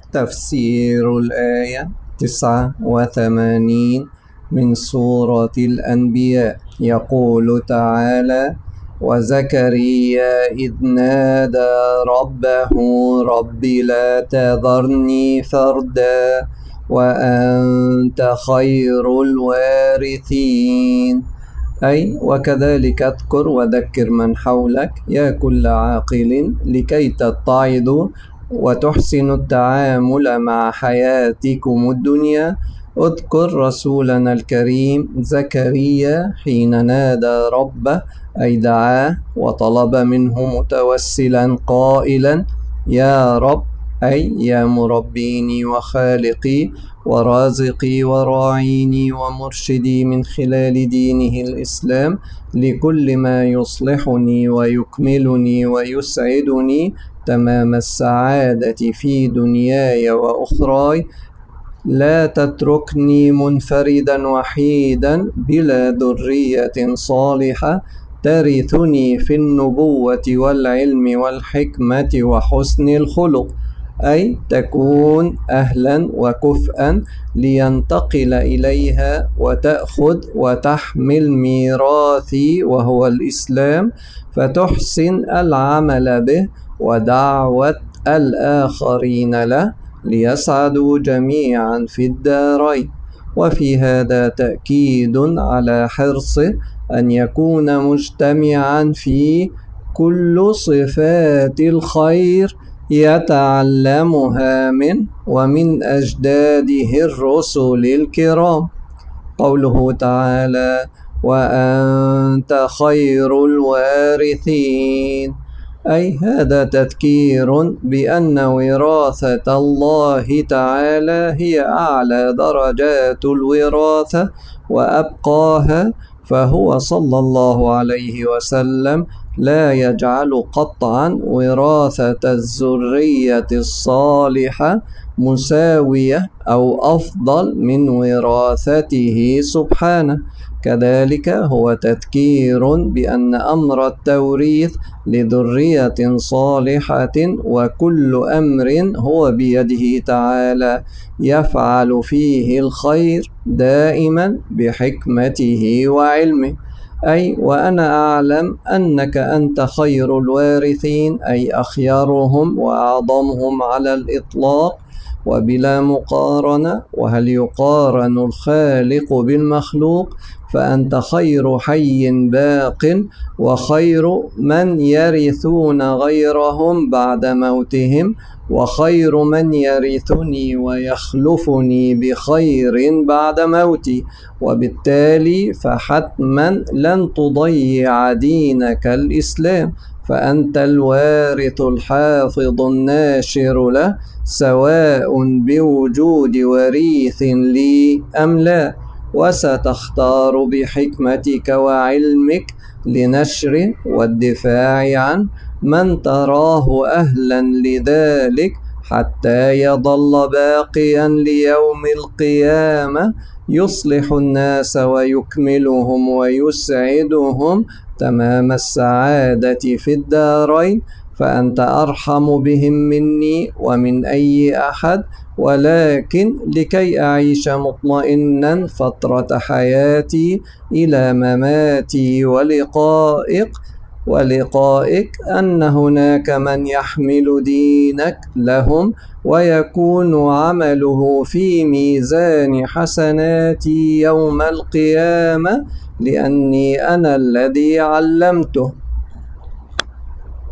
تفسير الآية 89 من سورة الأنبياء. يقول تعالى: وزكريا إذ نادى ربه رب لا تذرني فردا وأنت خير الوارثين. أي وكذلك اذكر وذكر من حولك يا كل عاقل لكي تتعظوا وتحسنوا التعامل مع حياتكم الدنيا. اذكر رسولنا الكريم زكريا حين نادى ربه، أي دعاه وطلب منه متوسلا قائلا: يا رب، أي يا مربيني وخالقي ورازقي وراعيني ومرشدي من خلال دينه الإسلام لكل ما يصلحني ويكملني ويسعدني تمام السعادة في دنياي وأخراي، لا تتركني منفردا وحيدا بلا ذرية صالحة ترثني في النبوة والعلم والحكمة وحسن الخلق، أي تكون أهلا وكفءا لينتقل إليها وتأخذ وتحمل ميراثي وهو الإسلام، فتحسن العمل به ودعوة الآخرين له ليسعدوا جميعا في الدارين. وفي هذا تأكيد على حرصه أن يكون مجتمعا في كل صفات الخير يتعلمها منه ومن أجداده الرسل الكرام. قوله تعالى: وأنت خير الوارثين، أي هذا تذكير بأن وراثة الله تعالى هي أعلى درجات الوراثة وأبقاها، فهو صلى الله عليه وسلم لا يجعل قطعا وراثة الذرية الصالحة مساوية أو أفضل من وراثته سبحانه. كذلك هو تذكير بأن أمر التوريث لذرية صالحة وكل أمر هو بيده تعالى يفعل فيه الخير دائما بحكمته وعلمه. أي وأنا أعلم أنك أنت خير الوارثين، أي أخيرهم وأعظمهم على الإطلاق وبلا مقارنة، وهل يقارن الخالق بالمخلوق؟ فأنت خير حي باق وخير من يرثون غيرهم بعد موتهم، وخير من يرثني ويخلفني بخير بعد موتي، وبالتالي فحتما لن تضيع دينك الإسلام، فأنت الوارث الحافظ الناشر له، سواء بوجود وريث لي أم لا، وستختار بحكمتك وعلمك لنشر والدفاع عن من تراه أهلا لذلك حتى يظل باقيا ليوم القيامة يصلح الناس ويكملهم ويسعدهم تمام السعادة في الدارين. فأنت أرحم بهم مني ومن أي أحد، ولكن لكي أعيش مطمئنا فترة حياتي إلى مماتي ولقائك أن هناك من يحمل دينك لهم ويكون عمله في ميزان حسناتي يوم القيامة، لأني أنا الذي علمته